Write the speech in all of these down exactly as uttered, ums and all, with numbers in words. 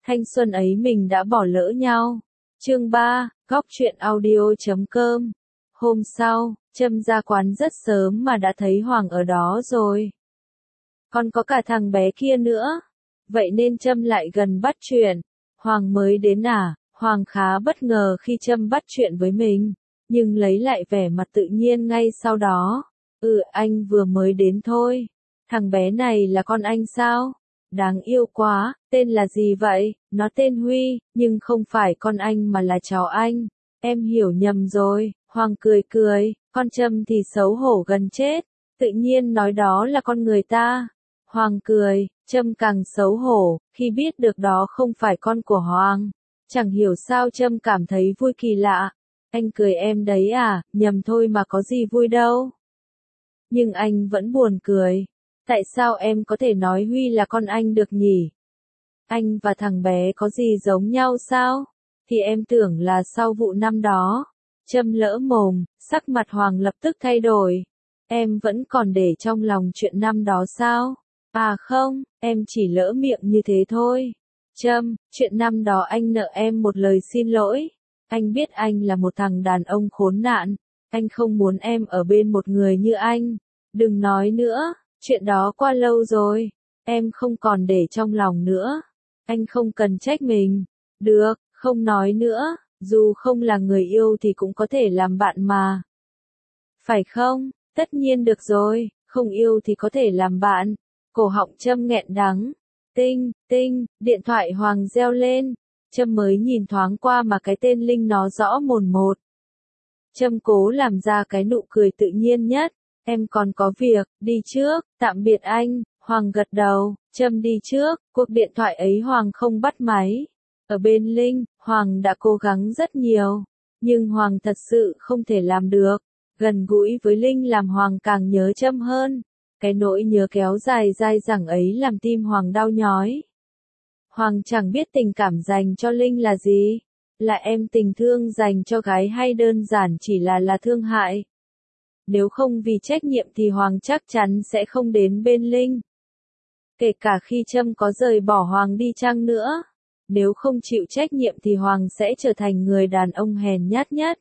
thanh xuân ấy mình đã bỏ lỡ nhau. Chương ba, góc truyện audio chấm com. Hôm sau, Trâm ra quán rất sớm mà đã thấy Hoàng ở đó rồi. Còn có cả thằng bé kia nữa. Vậy nên Trâm lại gần bắt chuyện. Hoàng mới đến à? Hoàng khá bất ngờ khi Trâm bắt chuyện với mình, nhưng lấy lại vẻ mặt tự nhiên ngay sau đó. Ừ, anh vừa mới đến thôi. Thằng bé này là con anh sao? Đáng yêu quá, tên là gì vậy? Nó tên Huy, nhưng không phải con anh mà là cháu anh. Em hiểu nhầm rồi. Hoàng cười cười, con Trâm thì xấu hổ gần chết. Tự nhiên nói đó là con người ta. Hoàng cười, Trâm càng xấu hổ, khi biết được đó không phải con của Hoàng. Chẳng hiểu sao Trâm cảm thấy vui kỳ lạ. Anh cười em đấy à, nhầm thôi mà có gì vui đâu. Nhưng anh vẫn buồn cười. Tại sao em có thể nói Huy là con anh được nhỉ? Anh và thằng bé có gì giống nhau sao? Thì em tưởng là sau vụ năm đó. Trâm lỡ mồm, sắc mặt Hoàng lập tức thay đổi. Em vẫn còn để trong lòng chuyện năm đó sao? À không, em chỉ lỡ miệng như thế thôi. Trâm, chuyện năm đó anh nợ em một lời xin lỗi. Anh biết anh là một thằng đàn ông khốn nạn. Anh không muốn em ở bên một người như anh. Đừng nói nữa, chuyện đó qua lâu rồi. Em không còn để trong lòng nữa. Anh không cần trách mình. Được, không nói nữa. Dù không là người yêu thì cũng có thể làm bạn mà. Phải không? Tất nhiên được rồi, không yêu thì có thể làm bạn. Cổ họng Trâm nghẹn đắng. Tinh, tinh, điện thoại Hoàng reo lên. Trâm mới nhìn thoáng qua mà cái tên Linh nó rõ mồn một. Trâm cố làm ra cái nụ cười tự nhiên nhất. Em còn có việc, đi trước, tạm biệt anh. Hoàng gật đầu, Trâm đi trước. Cuộc điện thoại ấy Hoàng không bắt máy. Ở bên Linh, Hoàng đã cố gắng rất nhiều. Nhưng Hoàng thật sự không thể làm được. Gần gũi với Linh làm Hoàng càng nhớ Trâm hơn. Cái nỗi nhớ kéo dài dai dẳng ấy làm tim Hoàng đau nhói. Hoàng chẳng biết tình cảm dành cho Linh là gì. Là em tình thương dành cho gái hay đơn giản chỉ là là thương hại. Nếu không vì trách nhiệm thì Hoàng chắc chắn sẽ không đến bên Linh. Kể cả khi Trâm có rời bỏ Hoàng đi chăng nữa. Nếu không chịu trách nhiệm thì Hoàng sẽ trở thành người đàn ông hèn nhát nhất.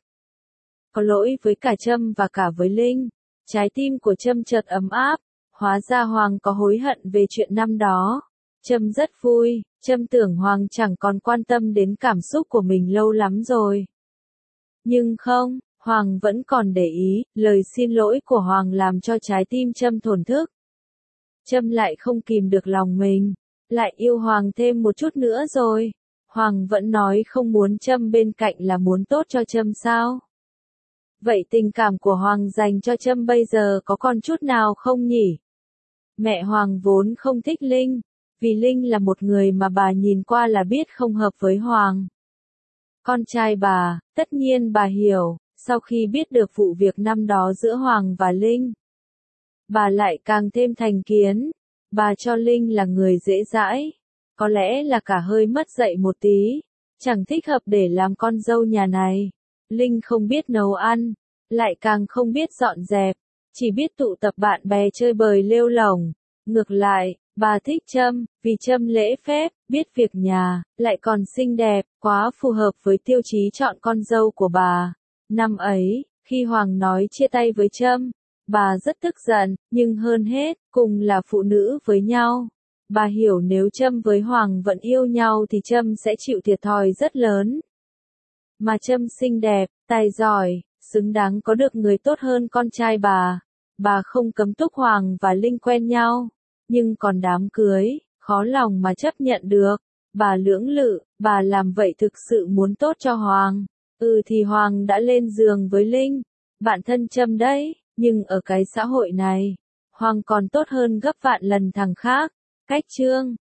Có lỗi với cả Trâm và cả với Linh. Trái tim của Trâm chợt ấm áp. Hóa ra Hoàng có hối hận về chuyện năm đó. Trâm rất vui. Trâm tưởng Hoàng chẳng còn quan tâm đến cảm xúc của mình lâu lắm rồi. Nhưng không, Hoàng vẫn còn để ý. Lời xin lỗi của Hoàng làm cho trái tim Trâm thổn thức. Trâm lại không kìm được lòng mình. Lại yêu Hoàng thêm một chút nữa rồi. Hoàng vẫn nói không muốn Trâm bên cạnh là muốn tốt cho Trâm sao? Vậy tình cảm của Hoàng dành cho Trâm bây giờ có còn chút nào không nhỉ? Mẹ Hoàng vốn không thích Linh. Vì Linh là một người mà bà nhìn qua là biết không hợp với Hoàng. Con trai bà, tất nhiên bà hiểu, sau khi biết được vụ việc năm đó giữa Hoàng và Linh. Bà lại càng thêm thành kiến. Bà cho Linh là người dễ dãi. Có lẽ là cả hơi mất dạy một tí. Chẳng thích hợp để làm con dâu nhà này. Linh không biết nấu ăn. Lại càng không biết dọn dẹp. Chỉ biết tụ tập bạn bè chơi bời lêu lổng. Ngược lại, bà thích Trâm, vì Trâm lễ phép, biết việc nhà, lại còn xinh đẹp, quá phù hợp với tiêu chí chọn con dâu của bà. Năm ấy, khi Hoàng nói chia tay với Trâm, bà rất tức giận, nhưng hơn hết, cùng là phụ nữ với nhau. Bà hiểu nếu Trâm với Hoàng vẫn yêu nhau thì Trâm sẽ chịu thiệt thòi rất lớn. Mà Trâm xinh đẹp, tài giỏi, xứng đáng có được người tốt hơn con trai bà. Bà không cấm túc Hoàng và Linh quen nhau. Nhưng còn đám cưới, khó lòng mà chấp nhận được. Bà lưỡng lự, bà làm vậy thực sự muốn tốt cho Hoàng. Ừ thì Hoàng đã lên giường với Linh. Bạn thân Trâm đấy, nhưng ở cái xã hội này, Hoàng còn tốt hơn gấp vạn lần thằng khác. Cách chương